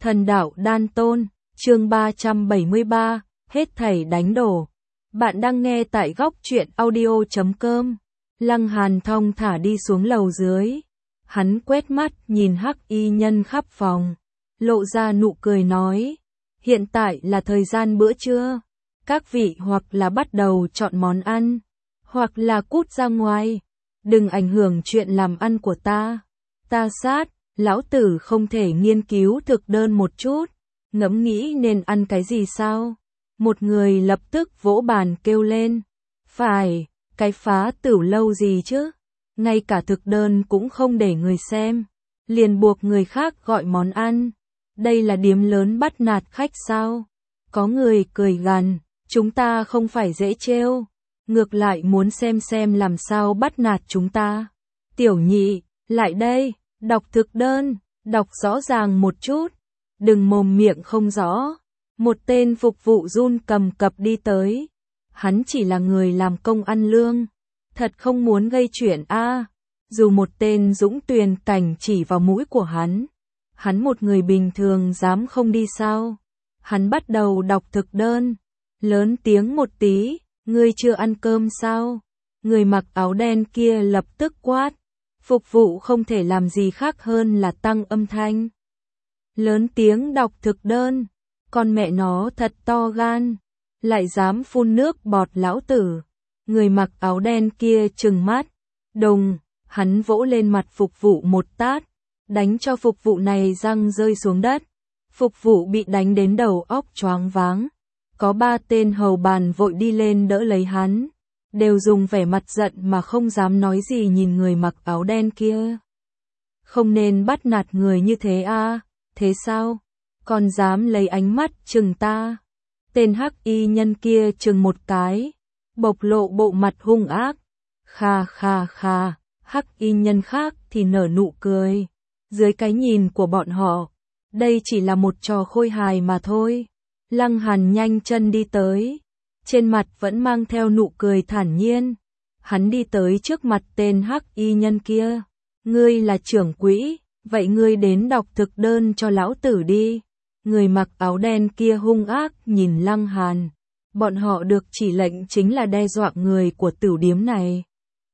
Thần đạo đan tôn, chương 373, hết thảy đánh đổ. Bạn đang nghe tại góc truyện audio.com. Lăng Hàn thong thả đi xuống lầu dưới. Hắn quét mắt nhìn hắc y nhân khắp phòng, lộ ra nụ cười nói, hiện tại là thời gian bữa trưa. Các vị hoặc là bắt đầu chọn món ăn, hoặc là cút ra ngoài. Đừng ảnh hưởng chuyện làm ăn của ta. Ta sát, lão tử không thể nghiên cứu thực đơn một chút, ngẫm nghĩ nên ăn cái gì sao? Một người lập tức vỗ bàn kêu lên. Phải, cái phá tửu lâu gì chứ? Ngay cả thực đơn cũng không để người xem, liền buộc người khác gọi món ăn. Đây là điếm lớn bắt nạt khách sao? Có người cười gằn, chúng ta không phải dễ trêu, ngược lại muốn xem làm sao bắt nạt chúng ta. Tiểu nhị, lại đây, đọc thực đơn, đọc rõ ràng một chút, đừng mồm miệng không rõ. Một tên phục vụ run cầm cập đi tới. Hắn chỉ là người làm công ăn lương, thật không muốn gây chuyện a. Dù một tên Dũng Tuyền Cảnh chỉ vào mũi của hắn một người bình thường dám không đi sao? Hắn bắt đầu đọc thực đơn, lớn tiếng một tí, ngươi chưa ăn cơm sao? Người mặc áo đen kia lập tức quát. Phục vụ không thể làm gì khác hơn là tăng âm thanh, lớn tiếng đọc thực đơn. Con mẹ nó thật to gan, lại dám phun nước bọt lão tử. Người mặc áo đen kia trừng mắt, đùng, hắn vỗ lên mặt phục vụ một tát, đánh cho phục vụ này răng rơi xuống đất. Phục vụ bị đánh đến đầu óc choáng váng. Có 3 tên hầu bàn vội đi lên đỡ lấy hắn, đều dùng vẻ mặt giận mà không dám nói gì nhìn người mặc áo đen kia. Không nên bắt nạt người như thế a, thế sao? Còn dám lấy ánh mắt chừng ta? Tên hắc y nhân kia chừng một cái, bộc lộ bộ mặt hung ác. Kha kha kha, hắc y nhân khác thì nở nụ cười. Dưới cái nhìn của bọn họ, đây chỉ là một trò khôi hài mà thôi. Lăng Hàn nhanh chân đi tới, trên mặt vẫn mang theo nụ cười thản nhiên. Hắn đi tới trước mặt tên hắc y nhân kia. Ngươi là trưởng quỹ, vậy ngươi đến đọc thực đơn cho lão tử đi. Người mặc áo đen kia hung ác nhìn Lăng Hàn. Bọn họ được chỉ lệnh chính là đe dọa người của tửu điếm này.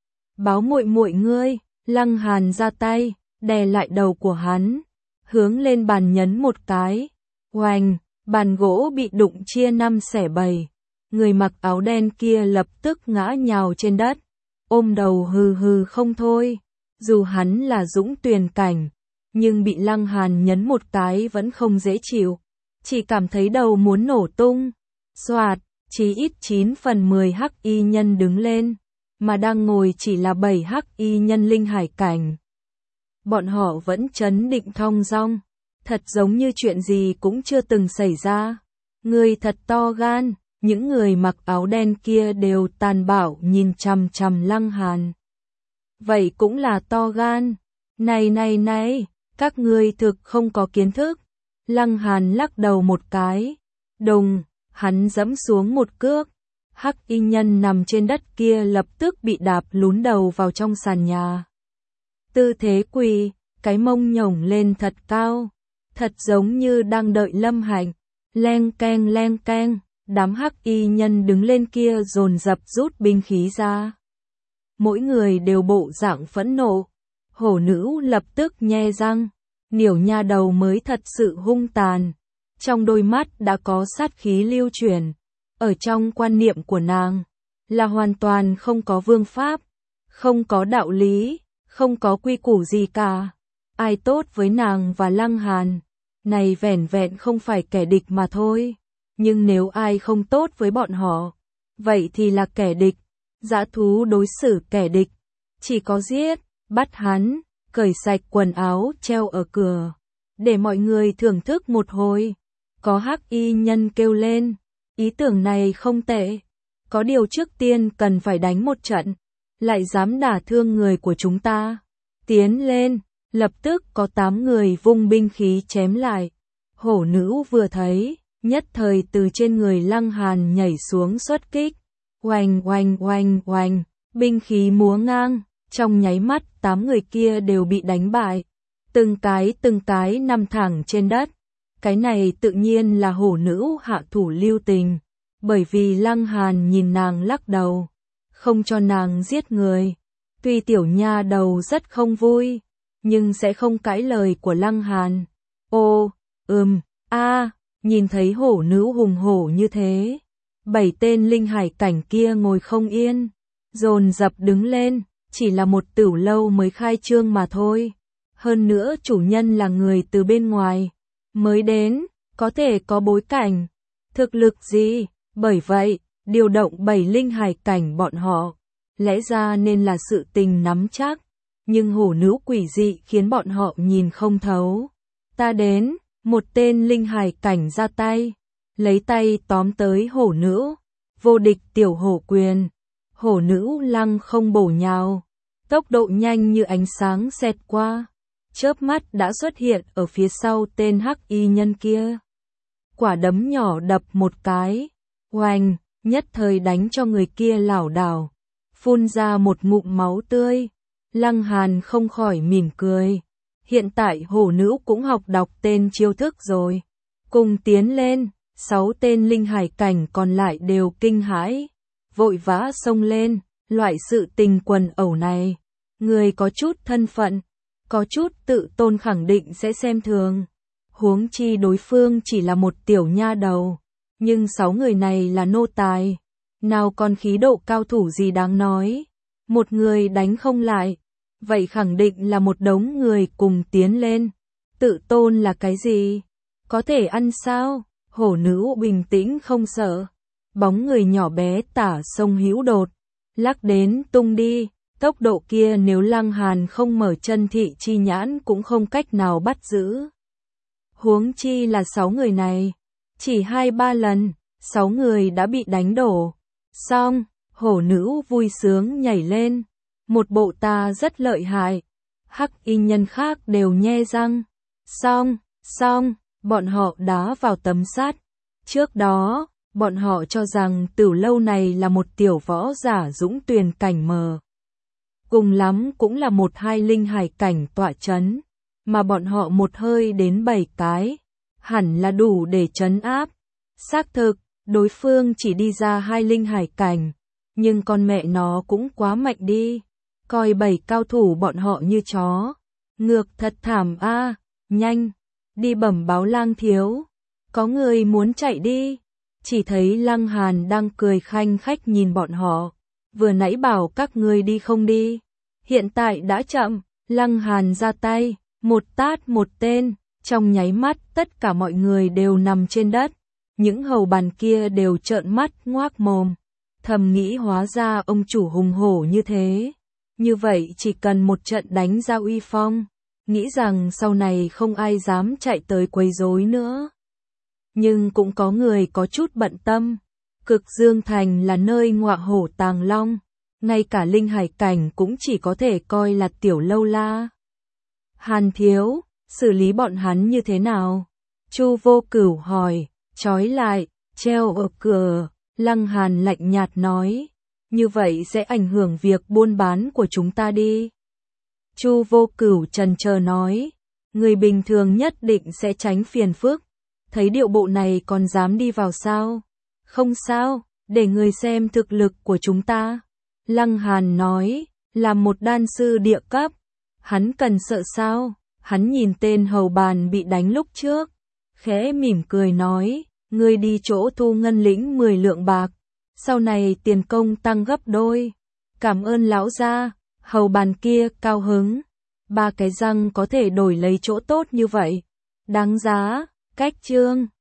Báo muội muội ngươi. Lăng Hàn ra tay, đè lại đầu của hắn, hướng lên bàn nhấn một cái. Oành, bàn gỗ bị đụng chia 5 xẻ 7. Người mặc áo đen kia lập tức ngã nhào trên đất, ôm đầu hừ hừ không thôi. Dù hắn là Dũng Tuyền Cảnh, nhưng bị Lăng Hàn nhấn một cái vẫn không dễ chịu, chỉ cảm thấy đầu muốn nổ tung. Soạt, chí ít 9 phần 10 hắc y nhân đứng lên, mà đang ngồi chỉ là 7 hắc y nhân linh hải cảnh. Bọn họ vẫn trấn định thong dong, thật giống như chuyện gì cũng chưa từng xảy ra. Người thật to gan. Những người mặc áo đen kia đều tàn bạo nhìn chằm chằm Lăng Hàn. Vậy cũng là to gan. Này, các ngươi thực không có kiến thức. Lăng Hàn lắc đầu một cái. Đùng, hắn giẫm xuống một cước. Hắc y nhân nằm trên đất kia lập tức bị đạp lún đầu vào trong sàn nhà. Tư thế quỳ, cái mông nhổng lên thật cao, thật giống như đang đợi lâm hạnh. Leng keng. Đám hắc y nhân đứng lên kia dồn dập rút binh khí ra. Mỗi người đều bộ dạng phẫn nộ. Hổ nữ lập tức nhe răng. Niểu nha đầu mới thật sự hung tàn. Trong đôi mắt đã có sát khí lưu chuyển. Ở trong quan niệm của nàng, là hoàn toàn không có vương pháp, không có đạo lý, không có quy củ gì cả. Ai tốt với nàng và Lăng Hàn, này vẻn vẹn không phải kẻ địch mà thôi. Nhưng nếu ai không tốt với bọn họ, vậy thì là kẻ địch. Dã thú đối xử kẻ địch, chỉ có giết, bắt hắn, cởi sạch quần áo treo ở cửa, để mọi người thưởng thức một hồi. Có hắc y nhân kêu lên, ý tưởng này không tệ. Có điều trước tiên cần phải đánh một trận, lại dám đả thương người của chúng ta. Tiến lên, lập tức có 8 người vung binh khí chém lại. Hổ nữ vừa thấy, nhất thời từ trên người Lăng Hàn nhảy xuống xuất kích. Oanh, binh khí múa ngang, trong nháy mắt 8 người kia đều bị đánh bại. Từng cái nằm thẳng trên đất. Cái này tự nhiên là hổ nữ hạ thủ lưu tình, bởi vì Lăng Hàn nhìn nàng lắc đầu, không cho nàng giết người. Tuy tiểu nha đầu rất không vui, nhưng sẽ không cãi lời của Lăng Hàn. Ô, nhìn thấy hổ nữ hùng hổ như thế, 7 tên linh hải cảnh kia ngồi không yên, dồn dập đứng lên, chỉ là một tửu lâu mới khai trương mà thôi. Hơn nữa chủ nhân là người từ bên ngoài, mới đến, có thể có bối cảnh, thực lực gì, bởi vậy, điều động 7 linh hải cảnh bọn họ, lẽ ra nên là sự tình nắm chắc, nhưng hổ nữ quỷ dị khiến bọn họ nhìn không thấu. Ta đến, một tên linh hải cảnh ra tay, lấy tay tóm tới hổ nữ, vô địch tiểu hổ quyền, hổ nữ lăng không bổ nhào, tốc độ nhanh như ánh sáng xẹt qua, chớp mắt đã xuất hiện ở phía sau tên hắc y nhân kia. Quả đấm nhỏ đập một cái, oanh, nhất thời đánh cho người kia lảo đảo, phun ra một ngụm máu tươi. Lăng Hàn không khỏi mỉm cười. Hiện tại hổ nữ cũng học đọc tên chiêu thức rồi. Cùng tiến lên, 6 tên linh hải cảnh còn lại đều kinh hãi, vội vã xông lên. Loại sự tình quần ẩu này, người có chút thân phận, có chút tự tôn khẳng định sẽ xem thường. Huống chi đối phương chỉ là một tiểu nha đầu, nhưng 6 người này là nô tài, nào còn khí độ cao thủ gì đáng nói. Một người đánh không lại, vậy khẳng định là một đống người cùng tiến lên. Tự tôn là cái gì? Có thể ăn sao? Hổ nữ bình tĩnh không sợ. Bóng người nhỏ bé tả sông hữu đột, lắc đến tung đi. Tốc độ kia nếu Lăng Hàn không mở chân thị chi nhãn cũng không cách nào bắt giữ. Huống chi là 6 người này, chỉ 2-3 lần, 6 người đã bị đánh đổ. Xong, hổ nữ vui sướng nhảy lên, một bộ ta rất lợi hại. Hắc y nhân khác đều nhe răng. Xong, bọn họ đá vào tấm sắt. Trước đó, bọn họ cho rằng tửu lâu này là một tiểu võ giả dũng tuyền cảnh mờ. Cùng lắm cũng là 1-2 linh hải cảnh tọa chấn, mà bọn họ một hơi đến 7 cái, hẳn là đủ để trấn áp. Xác thực, đối phương chỉ đi ra 2 linh hải cảnh, nhưng con mẹ nó cũng quá mạnh đi, coi 7 cao thủ bọn họ như chó. Ngược thật thảm a, nhanh, đi bẩm báo Lang thiếu, có người muốn chạy đi. Chỉ thấy Lăng Hàn đang cười khanh khách nhìn bọn họ, vừa nãy bảo các ngươi đi không đi, hiện tại đã chậm. Lăng Hàn ra tay, một tát một tên, trong nháy mắt tất cả mọi người đều nằm trên đất, những hầu bàn kia đều trợn mắt ngoác mồm, thầm nghĩ hóa ra ông chủ hùng hổ như thế, như vậy chỉ cần một trận đánh ra uy phong, nghĩ rằng sau này không ai dám chạy tới quấy rối nữa. Nhưng cũng có người có chút bận tâm, Cực Dương Thành là nơi ngọa hổ tàng long, ngay cả linh hải cảnh cũng chỉ có thể coi là tiểu lâu la. Hàn thiếu, xử lý bọn hắn như thế nào? Chu Vô Cửu hỏi, trói lại, treo ở cửa. Lăng Hàn lạnh nhạt nói, như vậy sẽ ảnh hưởng việc buôn bán của chúng ta đi. Chu Vô Cửu chần chờ nói, người bình thường nhất định sẽ tránh phiền phức. Thấy điệu bộ này còn dám đi vào sao? Không sao, để người xem thực lực của chúng ta. Lăng Hàn nói, là một đan sư địa cấp. Hắn cần sợ sao? Hắn nhìn tên hầu bàn bị đánh lúc trước, khẽ mỉm cười nói, ngươi đi chỗ thu ngân lĩnh 10 lượng bạc, sau này tiền công tăng gấp đôi. Cảm ơn lão gia. Hầu bàn kia cao hứng, 3 cái răng có thể đổi lấy chỗ tốt như vậy, đáng giá. Cách chương